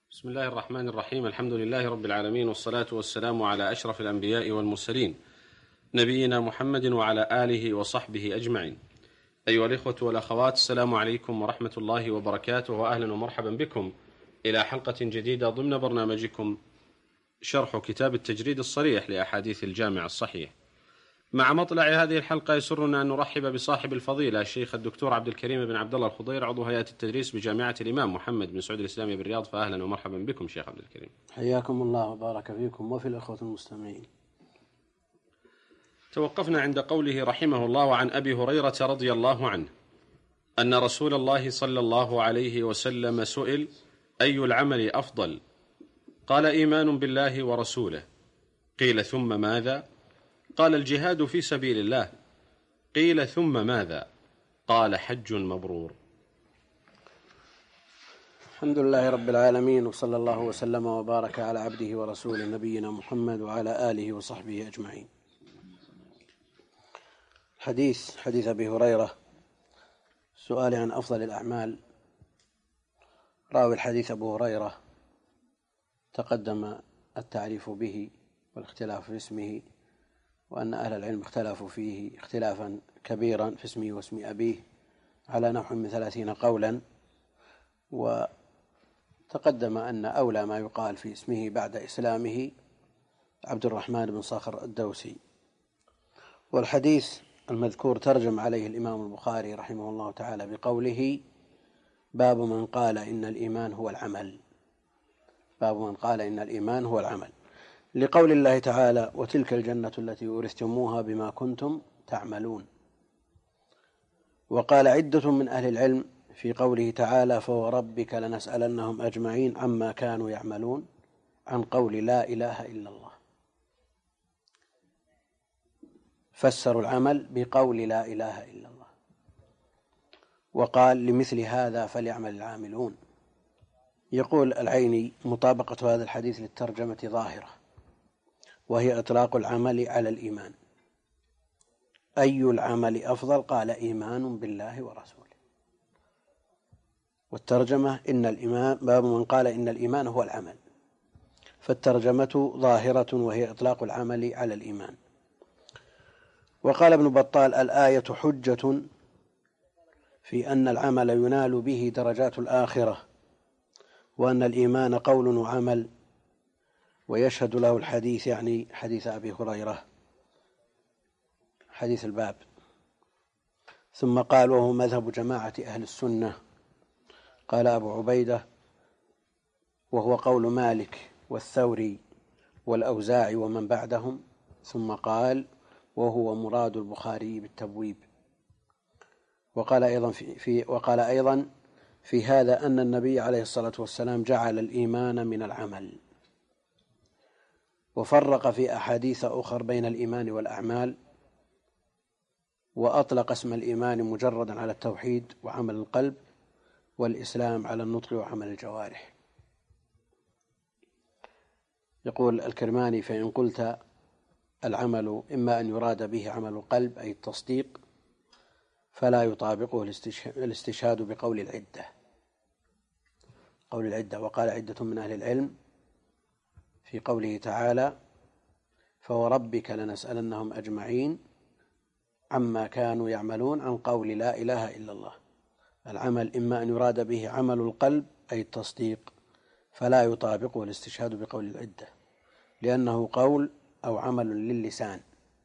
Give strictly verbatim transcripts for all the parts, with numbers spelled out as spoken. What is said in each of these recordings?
بسم الله الرحمن الرحيم. الحمد لله رب العالمين، والصلاة والسلام على أشرف الأنبياء والمرسلين نبينا محمد وعلى آله وصحبه أجمعين. أيها الإخوة والأخوات، السلام عليكم ورحمة الله وبركاته، وأهلا ومرحبا بكم إلى حلقة جديدة ضمن برنامجكم شرح كتاب التجريد الصريح لأحاديث الجامع الصحيح. مع مطلع هذه الحلقة يسرنا أن نرحب بصاحب الفضيلة الشيخ الدكتور عبد الكريم بن عبد الله الخضير، عضو هيئة التدريس بجامعة الإمام محمد بن سعود الإسلامية بالرياض. فأهلا ومرحبا بكم شيخ عبد الكريم. حياكم الله وبارك فيكم وفي الأخوة المستمعين. توقفنا عند قوله رحمه الله: عن أبي هريرة رضي الله عنه أن رسول الله صلى الله عليه وسلم سئل: أي العمل أفضل؟ قال: إيمان بالله ورسوله. قيل: ثم ماذا؟ قال: الجهاد في سبيل الله. قيل: ثم ماذا؟ قال: حج مبرور. الحمد لله رب العالمين، وصلى الله وسلم وبارك على عبده ورسوله نبينا محمد وعلى آله وصحبه أجمعين. حديث حديث أبي هريرة، سؤال عن أفضل الأعمال. راوي الحديث أبو هريرة، تقدم التعريف به والاختلاف في اسمه، وأن أهل العلم اختلفوا فيه اختلافا كبيرا في اسمه واسم أبيه على نحو من ثلاثين قولا، وتقدم أن أولى ما يقال في اسمه بعد إسلامه عبد الرحمن بن صخر الدوسي. والحديث المذكور ترجم عليه الإمام البخاري رحمه الله تعالى بقوله: باب من قال إن الإيمان هو العمل. باب من قال إن الإيمان هو العمل، لقول الله تعالى: وتلك الجنة التي أورثتموها بما كنتم تعملون. وقال عدة من أهل العلم في قوله تعالى: فوربك لنسألنهم أجمعين عما كانوا يعملون، عن قول لا إله إلا الله. فسروا العمل بقول لا إله إلا الله، وقال: لمثل هذا فليعمل العاملون. يقول العيني: مطابقة هذا الحديث للترجمة ظاهرة، وهي إطلاق العمل على الإيمان. أي العمل أفضل؟ قال: إيمان بالله ورسوله. والترجمة إن الإيمان، باب من قال إن الإيمان هو العمل، فالترجمة ظاهرة وهي إطلاق العمل على الإيمان. وقال ابن بطال: الآية حجة في أن العمل ينال به درجات الآخرة، وأن الإيمان قول وعمل، ويشهد له الحديث، يعني حديث أبي هريرة، حديث الباب. ثم قال: وهو مذهب جماعة أهل السنة. قال أبو عبيدة: وهو قول مالك والثوري والأوزاعي ومن بعدهم. ثم قال: وهو مراد البخاري بالتبويب. وقال أيضا في, في وقال أيضا في هذا أن النبي عليه الصلاة والسلام جعل الإيمان من العمل، وفرق في أحاديث أخر بين الإيمان والأعمال، وأطلق اسم الإيمان مجردا على التوحيد وعمل القلب، والإسلام على النطق وعمل الجوارح. يقول الكرماني: فإن قلت العمل إما أن يراد به عمل القلب أي التصديق، فلا يطابقه الاستشهاد بقول العدة قول العدة وقال عدة من أهل العلم في قوله تعالى: فوربك لنسألنهم أجمعين عما كانوا يعملون، عن قول لا إله إلا الله. العمل إما أن يراد به عمل القلب أي التصديق، فلا يطابقه الاستشهاد بقول العدة، لأنه قول أو عمل للسان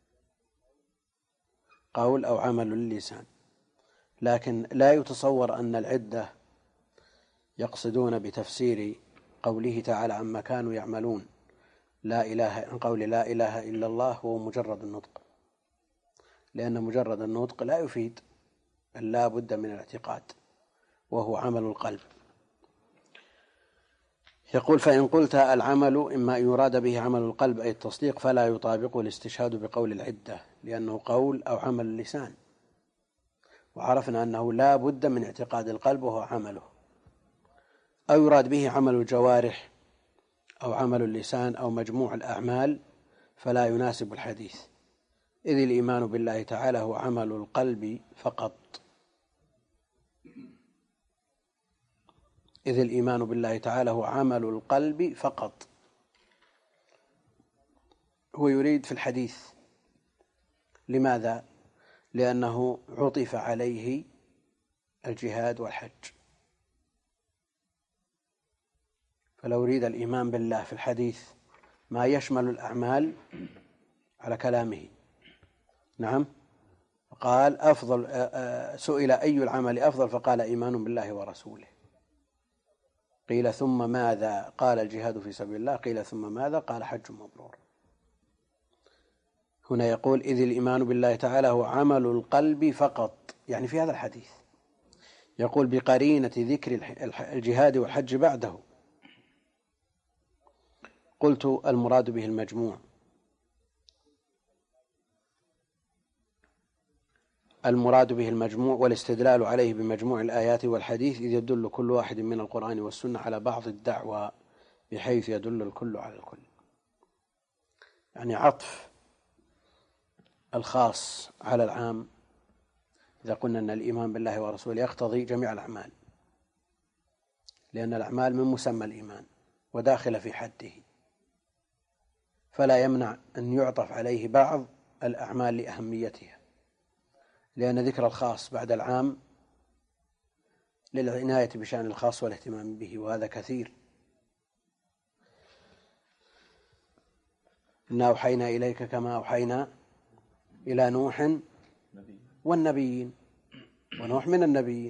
قول أو عمل للسان لكن لا يتصور أن العدة يقصدون بتفسير قوله تعالى عما كانوا يعملون لا إله عن قول لا إله إلا الله هو مجرد النطق، لأن مجرد النطق لا يفيد، بل لا بد من الاعتقاد، وهو عمل القلب. يقول: فإن قلت العمل إما يراد به عمل القلب أي التصديق، فلا يطابقه الاستشهاد بقول العدة، لأنه قول أو عمل اللسان، وعرفنا أنه لا بد من اعتقاد القلب وهو عمله. أو يراد به عمل الجوارح أو عمل اللسان أو مجموع الأعمال، فلا يناسب الحديث، إذ الإيمان بالله تعالى هو عمل القلب فقط. إذ الإيمان بالله تعالى هو عمل القلب فقط. هو يريد في الحديث. لماذا؟ لأنه عطف عليه الجهاد والحج، فلو يريد الإيمان بالله في الحديث ما يشمل الأعمال على كلامه. نعم. قال أفضل، سئل أي العمل أفضل فقال إيمان بالله ورسوله. قيل ثم ماذا؟ قال الجهاد في سبيل الله. قيل ثم ماذا؟ قال حج مبرور. هنا يقول إذ الإيمان بالله تعالى هو عمل القلب فقط، يعني في هذا الحديث يقول بقرينة ذكر الجهاد والحج بعده. قلت المراد به المجموع. المراد به المجموع والاستدلال عليه بمجموع الآيات والحديث، إذ يدل كل واحد من القرآن والسنة على بعض الدعوى بحيث يدل الكل على الكل. يعني عطف الخاص على العام. إذا قلنا أن الإيمان بالله ورسوله يقتضي جميع الأعمال، لأن الأعمال من مسمى الإيمان وداخل في حده، فلا يمنع أن يعطف عليه بعض الأعمال لأهميتها، لأن ذكر الخاص بعد العام للعناية بشأن الخاص والاهتمام به، وهذا كثير. إنا أوحينا إليك كما أوحينا إلى نوح والنبيين، ونوح من النبيين.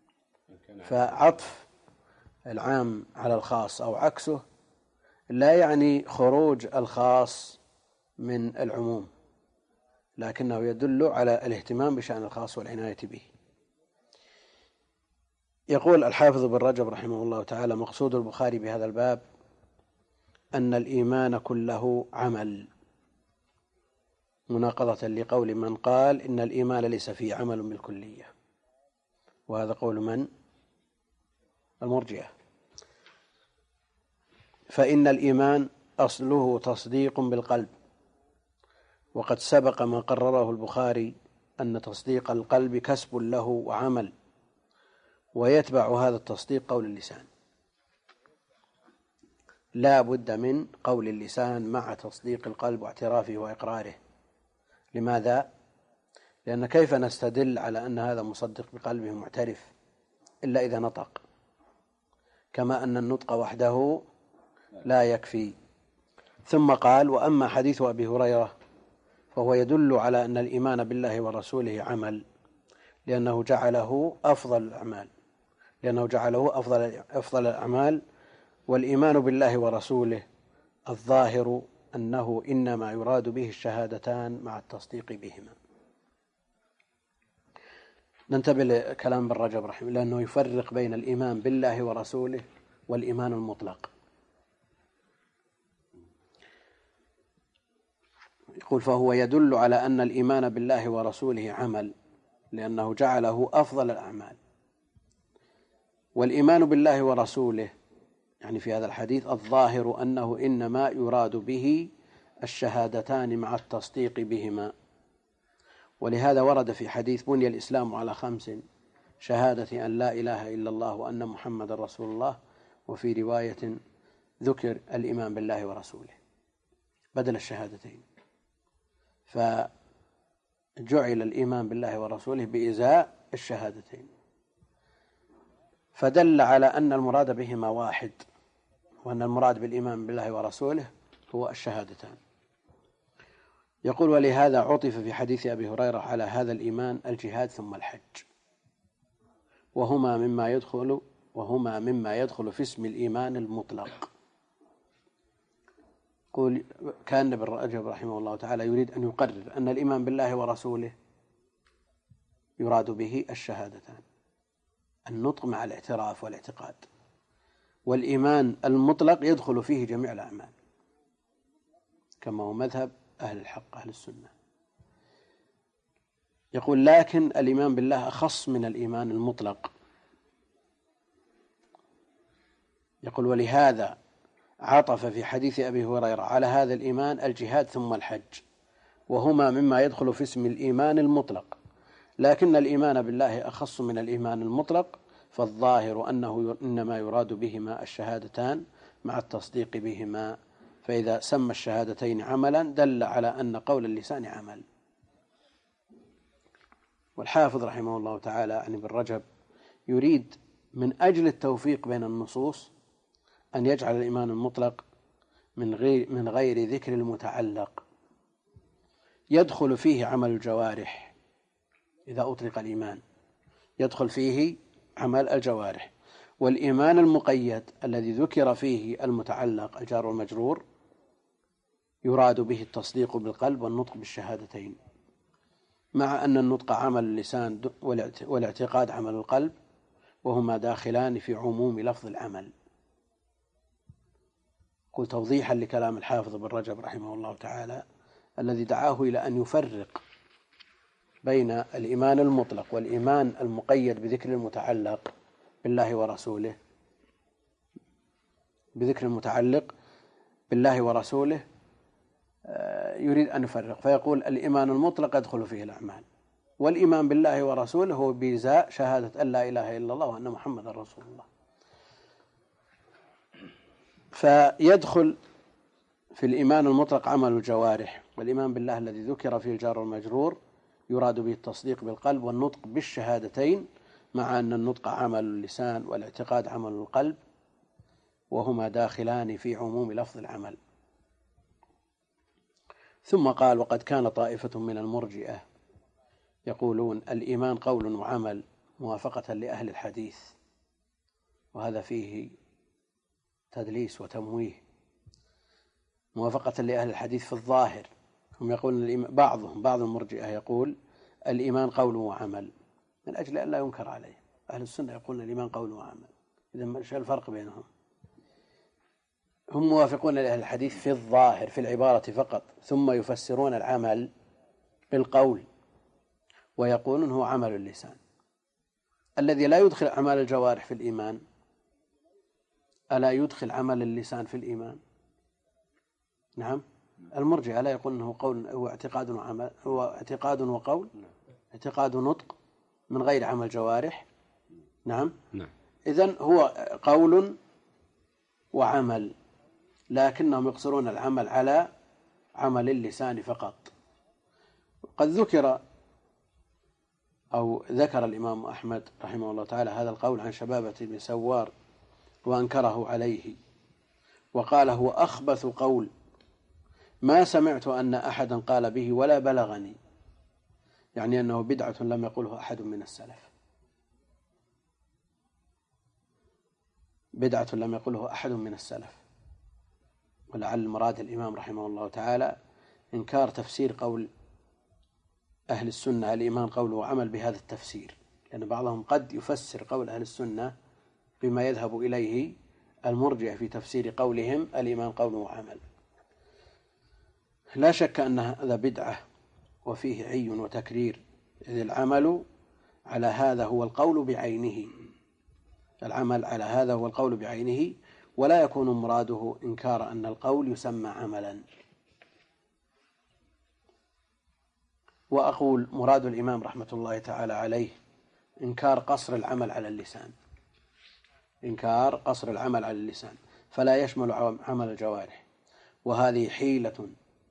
فعطف العام على الخاص أو عكسه لا يعني خروج الخاص من العموم، لكنه يدل على الاهتمام بشأن الخاص والعناية به. يقول الحافظ بن رجب رحمه الله تعالى: مقصود البخاري بهذا الباب أن الإيمان كله عمل، مناقضة لقول من قال إن الإيمان ليس فيه عمل بالكلية، وهذا قول من؟ المرجئة. فإن الإيمان أصله تصديق بالقلب، وقد سبق ما قرره البخاري أن تصديق القلب كسب له وعمل، ويتبع هذا التصديق قول اللسان. لا بد من قول اللسان مع تصديق القلب واعترافه وإقراره. لماذا؟ لأن كيف نستدل على أن هذا مصدق بقلبه معترف إلا إذا نطق، كما أن النطق وحده لا يكفي. ثم قال: وأما حديث أبي هريرة فهو يدل على أن الإيمان بالله ورسوله عمل، لأنه جعله أفضل الأعمال لأنه جعله أفضل أفضل الأعمال والإيمان بالله ورسوله الظاهر أنه إنما يراد به الشهادتان مع التصديق بهما. ننتبه لكلام ابن رجب رحمه الله، لأنه يفرق بين الإيمان بالله ورسوله والإيمان المطلق. يقول: فهو يدل على أن الإيمان بالله ورسوله عمل، لأنه جعله أفضل الأعمال. والإيمان بالله ورسوله يعني في هذا الحديث الظاهر أنه إنما يراد به الشهادتان مع التصديق بهما. ولهذا ورد في حديث: بني الإسلام على خمس: شهادة أن لا إله إلا الله وأن محمد رسول الله. وفي رواية ذكر الإيمان بالله ورسوله بدل الشهادتين، فجعل الإيمان بالله ورسوله بإزاء الشهادتين، فدل على أن المراد بهما واحد، وأن المراد بالإيمان بالله ورسوله هو الشهادتان. يقول: ولهذا عطف في حديث أبي هريرة على هذا الإيمان الجهاد ثم الحج، وهما مما يدخل وهما مما يدخل في اسم الإيمان المطلق. يقول: كان ابن رجب رحمه الله تعالى يريد أن يقرر أن الإيمان بالله ورسوله يراد به الشهادتان، النطق مع الاعتراف والاعتقاد، والإيمان المطلق يدخل فيه جميع الأعمال، كما هو مذهب أهل الحق أهل السنة. يقول: لكن الإيمان بالله أخص من الإيمان المطلق. يقول: ولهذا عطف في حديث أبي هريرة على هذا الإيمان الجهاد ثم الحج، وهما مما يدخل في اسم الإيمان المطلق، لكن الإيمان بالله أخص من الإيمان المطلق، فالظاهر أنه إنما يراد بهما الشهادتان مع التصديق بهما، فإذا سمى الشهادتين عملا دل على أن قول اللسان عمل. والحافظ رحمه الله تعالى عن ابن رجب يريد من أجل التوفيق بين النصوص أن يجعل الإيمان المطلق من غير, من غير ذكر المتعلق، يدخل فيه عمل الجوارح. إذا أطلق الإيمان يدخل فيه عمل الجوارح، والإيمان المقيد الذي ذكر فيه المتعلق الجار والمجرور يراد به التصديق بالقلب والنطق بالشهادتين، مع أن النطق عمل اللسان والاعتقاد عمل القلب، وهما داخلان في عموم لفظ العمل. قل توضيحا لكلام الحافظ بن رجب رحمه الله تعالى الذي دعاه إلى أن يفرق بين الإيمان المطلق والإيمان المقيد بذكر المتعلق بالله ورسوله، بذكر المتعلق بالله ورسوله يريد أن يفرق فيقول الإيمان المطلق يدخل فيه الأعمال، والإيمان بالله ورسوله هو بإزاء شهادة أن لا إله إلا الله وأن محمد رسول الله. فيدخل في الإيمان المطلق عمل الجوارح، والإيمان بالله الذي ذكر فيه الجار والمجرور يراد به التصديق بالقلب والنطق بالشهادتين، مع أن النطق عمل اللسان والاعتقاد عمل القلب، وهما داخلان في عموم لفظ العمل. ثم قال وقد كان طائفة من المرجئة يقولون الإيمان قول وعمل موافقة لأهل الحديث، وهذا فيه تدليس وتمويه. موافقة لأهل الحديث في الظاهر، هم يقولون بعضهم بعض المرجئة يقول الإيمان قول وعمل من أجل أن لا ينكر عليه. أهل السنة يقولون الإيمان قول وعمل، إذا ما الفرق بينهم؟ هم موافقون لأهل الحديث في الظاهر في العبارة فقط، ثم يفسرون العمل بالقول ويقولون هو عمل اللسان. الذي لا يدخل أعمال الجوارح في الإيمان ألا يدخل عمل اللسان في الإيمان؟ نعم، المرجئة لا يقول أنه قول هو اعتقاد وعمل، هو اعتقاد وقول، اعتقاد ونطق من غير عمل جوارح. نعم, نعم. إذن هو قول وعمل، لكنهم يقصرون العمل على عمل اللسان فقط. قد ذكر أو ذكر الإمام أحمد رحمه الله تعالى هذا القول عن شبابة بن سوار وأنكره عليه، وقال هو أخبث قول ما سمعت أن أحدا قال به ولا بلغني، يعني أنه بدعة لم يقله أحد من السلف، بدعة لم يقله أحد من السلف. ولعل مراد الإمام رحمه الله تعالى إنكار تفسير قول أهل السنة الإيمان قول وعمل بهذا التفسير، لأن بعضهم قد يفسر قول أهل السنة بما يذهب إليه المرجع في تفسير قولهم الإيمان قول وعمل. لا شك أن هذا بدعة وفيه عي وتكرير، إذ العمل على هذا هو القول بعينه، العمل على هذا هو القول بعينه، ولا يكون مراده إنكار أن القول يسمى عملا. وأقول مراد الإمام رحمة الله تعالى عليه إنكار قصر العمل على اللسان، إنكار قصر العمل على اللسان فلا يشمل عمل الجوارح، وهذه حيلة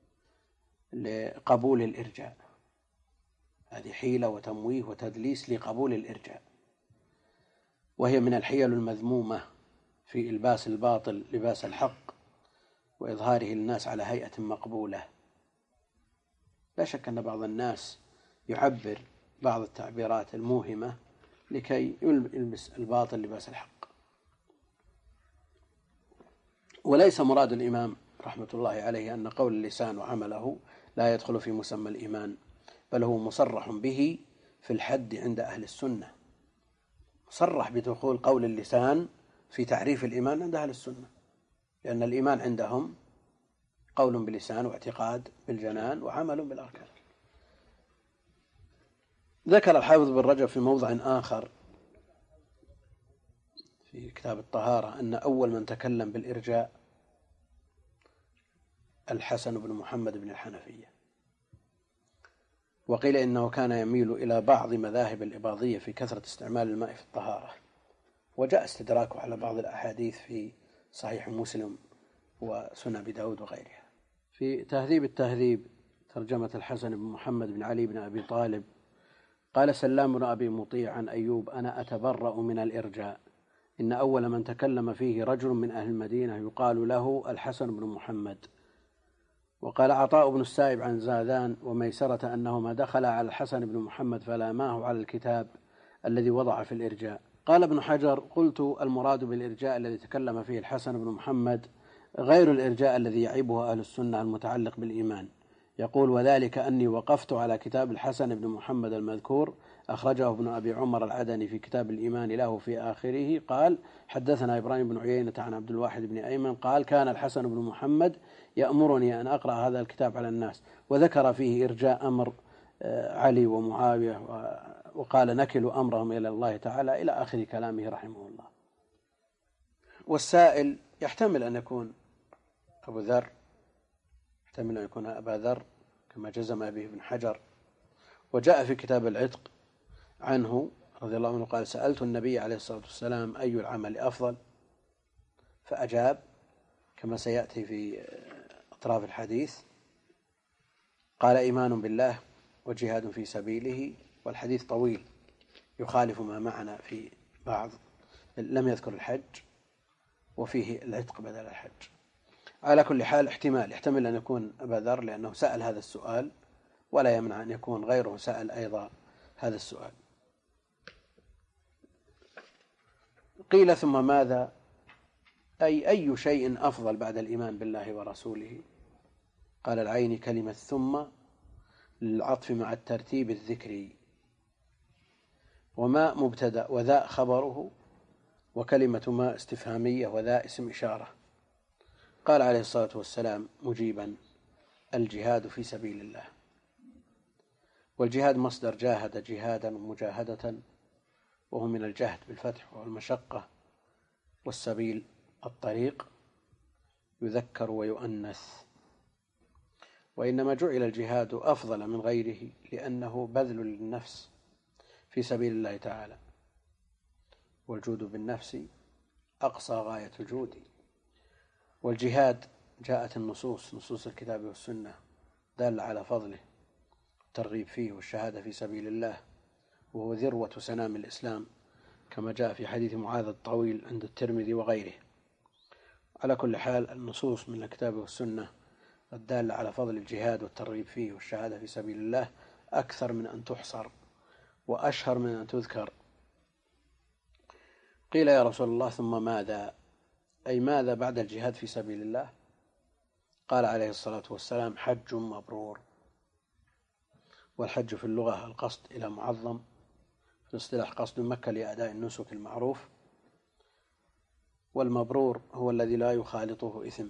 لقبول الإرجاء، هذه حيلة وتمويه وتدليس لقبول الإرجاء، وهي من الحيل المذمومة في إلباس الباطل لباس الحق وإظهاره للناس على هيئة مقبولة. لا شك أن بعض الناس يعبر بعض التعبيرات الموهمة لكي يلبس الباطل لباس الحق. وليس مراد الإمام رحمة الله عليه أن قول اللسان وعمله لا يدخل في مسمى الإيمان، بل هو مصرح به في الحد عند أهل السنة، صرح بدخول قول اللسان في تعريف الإيمان عند أهل السنة، لأن الإيمان عندهم قول باللسان واعتقاد بالجنان وعمل بالأركان. ذكر الحافظ بن رجب في موضع آخر في كتاب الطهارة أن أول من تكلم بالإرجاء الحسن بن محمد بن الحنفية، وقيل إنه كان يميل إلى بعض مذاهب الإباضية في كثرة استعمال الماء في الطهارة، وجاء استدراكه على بعض الأحاديث في صحيح مسلم وسنن أبي داود وغيرها. في تهذيب التهذيب ترجمة الحسن بن محمد بن علي بن أبي طالب قال سلام بن أبي مطيع عن أيوب: أنا أتبرأ من الإرجاء، إن أول من تكلم فيه رجل من أهل المدينة يقال له الحسن بن محمد. وقال عطاء بن السائب عن زادان وميسرة أنهما دخلا على الحسن بن محمد فلاماه على الكتاب الذي وضع في الإرجاء. قال ابن حجر: قلت المراد بالإرجاء الذي تكلم فيه الحسن بن محمد غير الإرجاء الذي يعيبه أهل السنة المتعلق بالإيمان. يقول: وذلك أني وقفت على كتاب الحسن بن محمد المذكور، أخرجه ابن أبي عمر العدني في كتاب الإيمان له، في آخره قال: حدثنا إبراهيم بن عيينة عن عبد الواحد بن أيمن قال: كان الحسن بن محمد يأمرني أن أقرأ هذا الكتاب على الناس، وذكر فيه إرجاء أمر علي ومعاوية، وقال: نكل أمرهم إلى الله تعالى، إلى آخر كلامه رحمه الله. والسائل يحتمل أن يكون أبو ذر، يحتمل أن يكون أبا ذر كما جزم به ابن حجر. وجاء في كتاب العتق عنه رضي الله عنه قال: سألت النبي عليه الصلاة والسلام أي العمل أفضل، فأجاب كما سيأتي في أطراف الحديث، قال: إيمان بالله وجهاد في سبيله. والحديث طويل يخالف ما معنا في بعض، لم يذكر الحج وفيه العتق بدل الحج. على كل حال احتمال يحتمل أن يكون أبا ذر لأنه سأل هذا السؤال، ولا يمنع أن يكون غيره سأل أيضا هذا السؤال. قيل: ثم ماذا؟ أي أي شيء أفضل بعد الإيمان بالله ورسوله؟ قال العيني: كلمة ثم للعطف مع الترتيب الذكري، وما مبتدأ وذا خبره، وكلمة ما استفهامية وذا اسم إشارة. قال عليه الصلاة والسلام مجيبا: الجهاد في سبيل الله. والجهاد مصدر جاهد جهادا ومجاهدة، وهو من الجهد بالفتح والمشقة، والسبيل الطريق، يذكر ويؤنث. وإنما جعل الجهاد أفضل من غيره لأنه بذل للنفس في سبيل الله تعالى، والجود بالنفس أقصى غاية الجود. والجهاد جاءت النصوص نصوص الكتاب والسنة دالة على فضله، الترغيب فيه والشهادة في سبيل الله، وهو ذروة سنام الإسلام كما جاء في حديث معاذ الطويل عند الترمذي وغيره. على كل حال النصوص من الكتاب والسنة الدالة على فضل الجهاد والترغيب فيه والشهادة في سبيل الله أكثر من أن تحصر وأشهر من أن تذكر. قيل: يا رسول الله ثم ماذا؟ أي ماذا بعد الجهاد في سبيل الله؟ قال عليه الصلاة والسلام: حج مبرور. والحج في اللغة القصد إلى معظم، في الاصطلاح قصد مكة لأداء النسك المعروف. والمبرور هو الذي لا يخالطه إثم،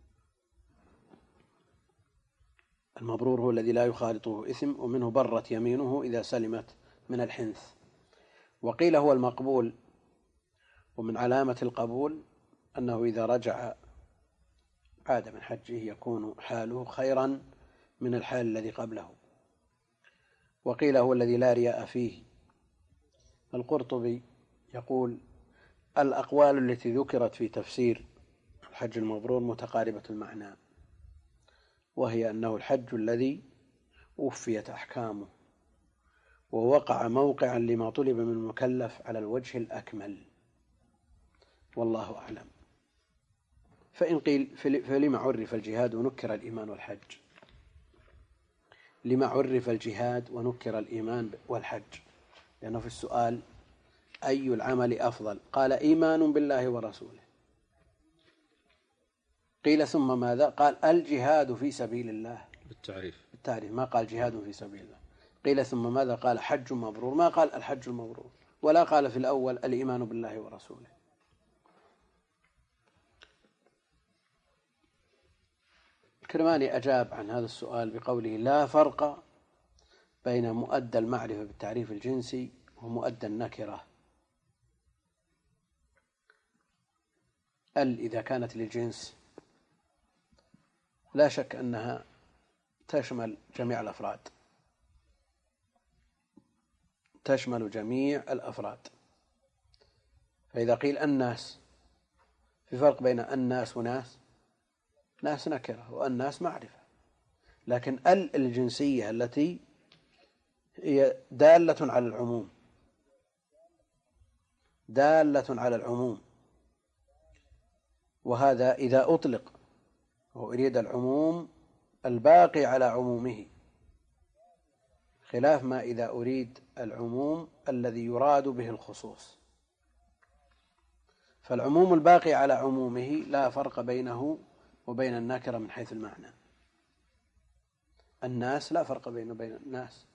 المبرور هو الذي لا يخالطه إثم، ومنه برت يمينه إذا سلمت من الحنث. وقيل هو المقبول، ومن علامة القبول أنه إذا رجع عاد من حجه يكون حاله خيرا من الحال الذي قبله. وقيل هو الذي لا رياء فيه. القرطبي يقول: الأقوال التي ذكرت في تفسير الحج المبرور متقاربة المعنى، وهي أنه الحج الذي وفيت أحكامه ووقع موقعا لما طلب من المكلف على الوجه الأكمل، والله أعلم. فإن قيل: فلما عرف الجهاد ونكر الإيمان والحج؟ لما عرف الجهاد ونكر الإيمان والحج؟ لأنه في السؤال أي العمل أفضل؟ قال: إيمان بالله ورسوله. قيل: ثم ماذا؟ قال: الجهاد في سبيل الله بالتعريف بالتعريف، ما قال جهاد في سبيل الله. قيل: ثم ماذا؟ قال: حج مبرور، ما قال الحج المبرور، ولا قال في الأول الإيمان بالله ورسوله. الكرماني أجاب عن هذا السؤال بقوله: لا فرق بين مؤدى المعرفة بالتعريف الجنسي ومؤدى النكرة. ال إذا كانت للجنس لا شك أنها تشمل جميع الأفراد، تشمل جميع الأفراد، فإذا قيل الناس، في فرق بين الناس وناس. ناس نكرة والناس معرفة، لكن ال الجنسية التي هي دالة على العموم، دالة على العموم، وهذا إذا أطلق وأريد العموم الباقي على عمومه، خلاف ما إذا أريد العموم الذي يراد به الخصوص. فالعموم الباقي على عمومه لا فرق بينه وبين النكرة من حيث المعنى. الناس لا فرق بينه وبين الناس.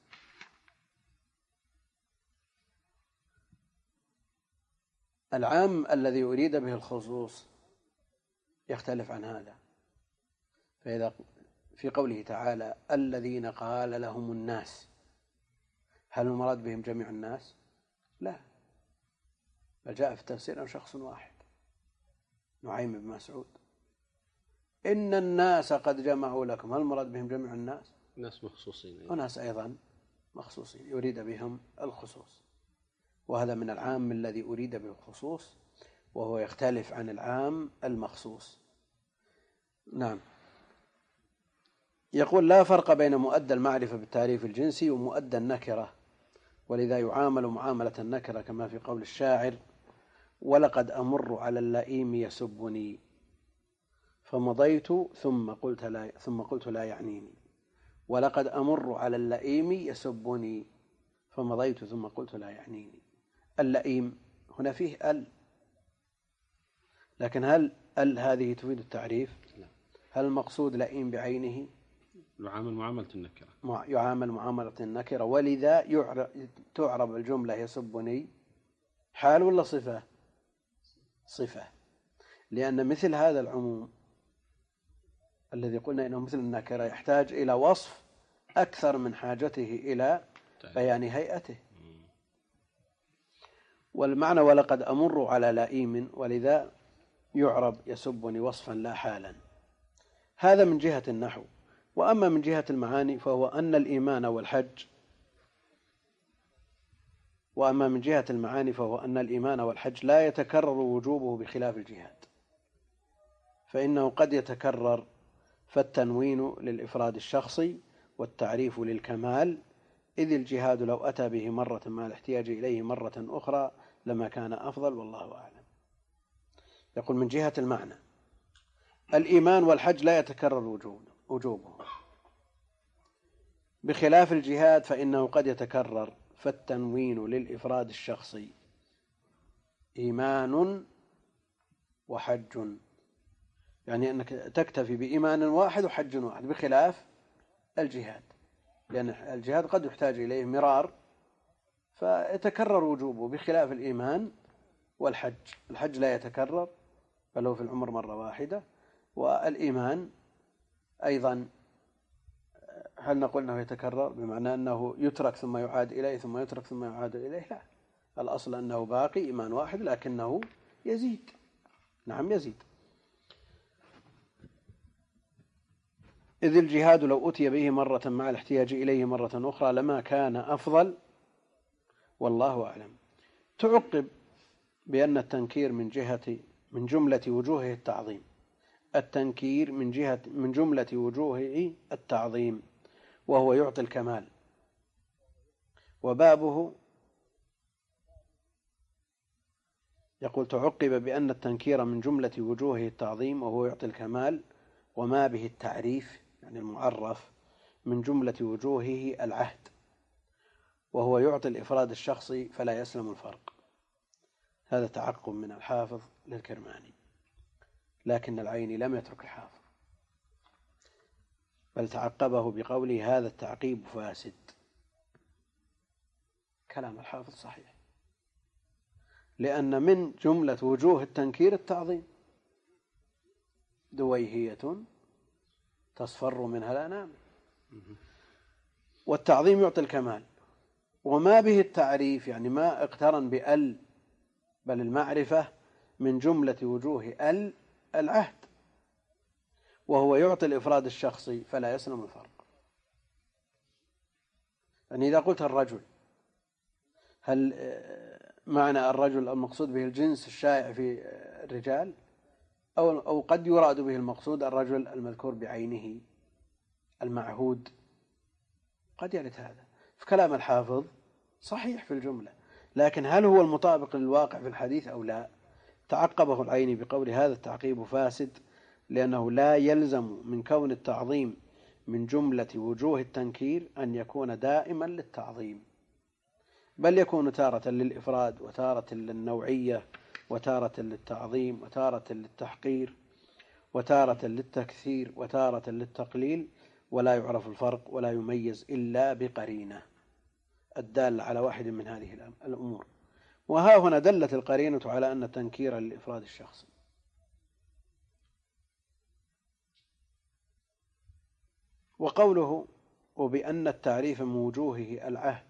العام الذي أريد به الخصوص يختلف عن هذا. فإذا في قوله تعالى الذين قال لهم الناس، هل المراد بهم جميع الناس؟ لا، بل جاء في التفسير أنه شخص واحد، نعيم بن مسعود. إن الناس قد جمعوا لكم، هل المراد بهم جميع الناس؟ ناس مخصوصين، وناس أيضا مخصوصين يريد بهم الخصوص، وهذا من العام الذي أريد به الخصوص، وهو يختلف عن العام المخصوص. نعم. يقول لا فرق بين مؤدى المعرفة بالتعريف الجنسي ومؤدى النكرة، ولذا يعامل معاملة النكرة كما في قول الشاعر ولقد أمر على اللئيم يسبني فمضيت ثم قلت لا, ثم قلت لا يعنيني. ولقد أمر على اللئيم يسبني فمضيت ثم قلت لا يعنيني. اللئيم هنا فيه ال، لكن هل ال هذه تفيد التعريف؟ لا. هل المقصود لئيم بعينه؟ يعامل معاملة النكرة، يعامل معاملة النكرة، ولذا تعرب الجملة يسبني حال ولا صفة؟ صفة، لأن مثل هذا العموم الذي قلنا إنه مثل النكرة يحتاج إلى وصف أكثر من حاجته إلى بيان هيئته. والمعنى ولقد أمر على لئيم، ولذا يعرب يسبني وصفا لا حالا. هذا من جهة النحو. وأما من جهة المعاني فهو أن الإيمان والحج وأما من جهة المعاني فهو أن الإيمان والحج لا يتكرر وجوبه بخلاف الجهاد، فإنه قد يتكرر، فالتنوين للإفراد الشخصي والتعريف للكمال، إذ الجهاد لو أتى به مرة مع الاحتياج إليه مرة أخرى لما كان أفضل، والله أعلم. يقول من جهة المعنى الإيمان والحج لا يتكرر وجوبه بخلاف الجهاد، فإنه قد يتكرر، فالتنوين للإفراد الشخصي إيمان وحج، يعني أنك تكتفي بإيمان واحد وحج واحد، بخلاف الجهاد، لأن الجهاد قد يحتاج إليه مرار فيتكرر وجوبه، بخلاف الإيمان والحج. الحج لا يتكرر بل هو في العمر مرة واحدة، والإيمان أيضا هل نقول أنه يتكرر بمعنى أنه يترك ثم يعاد إليه ثم يترك ثم يعاد إليه؟ لا، الأصل أنه باقي إيمان واحد لكنه يزيد. نعم يزيد. إذ الجهاد لو أتي به مرة مع الاحتياج إليه مرة أخرى لما كان أفضل، والله أعلم. تعقب بأن التنكير من جهة من جملة وجوهه التعظيم، التنكير من جهة من جملة وجوهه التعظيم، وهو يعطي الكمال. وبابه يقول تعقب بأن التنكير من جملة وجوهه التعظيم وهو يعطي الكمال، وما به التعريف يعني المعرف من جملة وجوهه العهد، وهو يعطي الإفراد الشخصي فلا يسلم الفرق. هذا تعقب من الحافظ للكرماني، لكن العيني لم يترك الحافظ بل تعقبه بقوله هذا التعقيب فاسد. كلام الحافظ صحيح، لأن من جملة وجوه التنكير التعظيم، دويهية تصفر منها الأنام، والتعظيم يعطي الكمال. وما به التعريف يعني ما اقترن بأل بل المعرفة من جملة وجوه ال العهد، وهو يعطي الإفراد الشخصي فلا يسلم الفرق. يعني إذا قلت الرجل، هل معنى الرجل المقصود به الجنس الشائع في الرجال، أو أو قد يراد به المقصود الرجل المذكور بعينه المعهود، قد يرد هذا. في كلام الحافظ صحيح في الجملة، لكن هل هو المطابق للواقع في الحديث أو لا؟ تعقبه العيني بقول هذا التعقيب فاسد، لأنه لا يلزم من كون التعظيم من جملة وجوه التنكير أن يكون دائما للتعظيم، بل يكون تارة للإفراد وتارة للنوعية وتارة للتعظيم وتارة للتحقير وتارة للتكثير وتارة للتقليل، ولا يعرف الفرق ولا يميز إلا بقرينة الدالة على واحد من هذه الأمور. وها هنا دلت القرينة على أن التنكير للإفراد الشخصي. وقوله وبأن التعريف من وجوهه العهد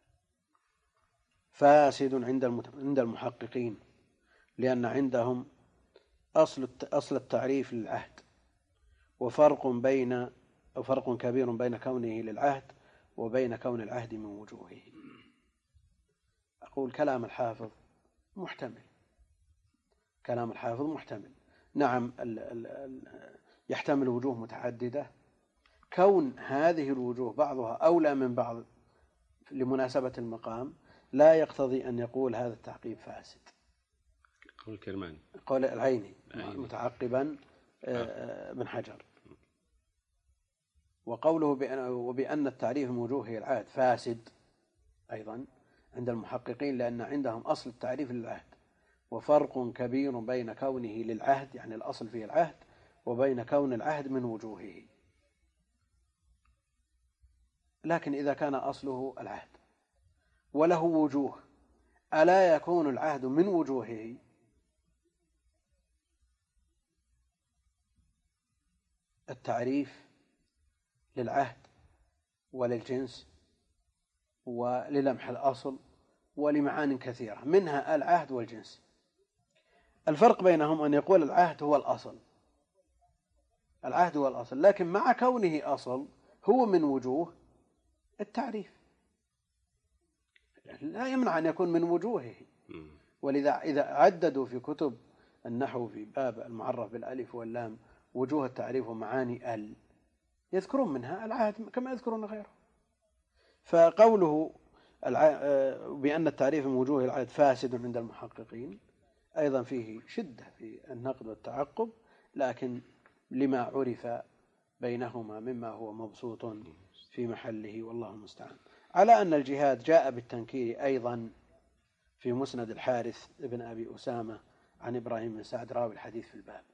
فاسد عند المحققين، لأن عندهم أصل التعريف للعهد، وفرق بين أو فرق كبير بين كونه للعهد وبين كون العهد من وجوهه. أقول كلام الحافظ محتمل، كلام الحافظ محتمل، نعم ال ال ال يحتمل وجوه متعددة، كون هذه الوجوه بعضها أولى من بعض لمناسبة المقام لا يقتضي أن يقول هذا التعقيب فاسد. قول الكرماني، قول العيني متعقبا ابن حجر. وقوله وبأن التعريف من وجوهه العهد فاسد أيضا عند المحققين، لأن عندهم أصل التعريف للعهد، وفرق كبير بين كونه للعهد يعني الأصل فيه العهد وبين كون العهد من وجوهه. لكن إذا كان أصله العهد وله وجوه، ألا يكون العهد من وجوهه؟ التعريف للعهد وللجنس وللمح الأصل ولمعان كثيرة منها العهد والجنس. الفرق بينهم أن يقول العهد هو الأصل، العهد هو الأصل، لكن مع كونه أصل هو من وجوه التعريف لا يمنع أن يكون من وجوهه. ولذا إذا عددوا في كتب النحو في باب المعرف بالألف واللام وجوه التعريف ومعاني ال يذكرون منها العهد كما يذكرون غيره. فقوله بأن التعريف من وجوه العهد فاسد عند المحققين أيضا فيه شدة في النقد والتعقب، لكن لما عرف بينهما مما هو مبسوط في محله والله المستعان. على أن الجهاد جاء بالتنكير أيضا في مسند الحارث ابن أبي أسامة عن إبراهيم بن سعد راوي الحديث في الباب،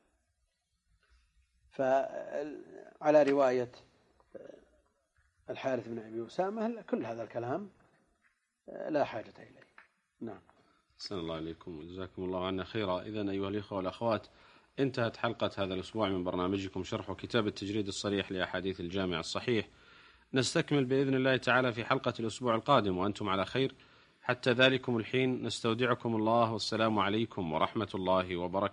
فعلى رواية الحارث بن أبي أسامة كل هذا الكلام لا حاجة إليه. نعم. أحسن الله عليكم وجزاكم الله عنا خيرا. إذن أيها الإخوة والأخوات، انتهت حلقة هذا الأسبوع من برنامجكم شرح كتاب التجريد الصريح لأحاديث الجامع الصحيح. نستكمل بإذن الله تعالى في حلقة الأسبوع القادم وأنتم على خير. حتى ذلكم الحين نستودعكم الله، والسلام عليكم ورحمة الله وبركاته.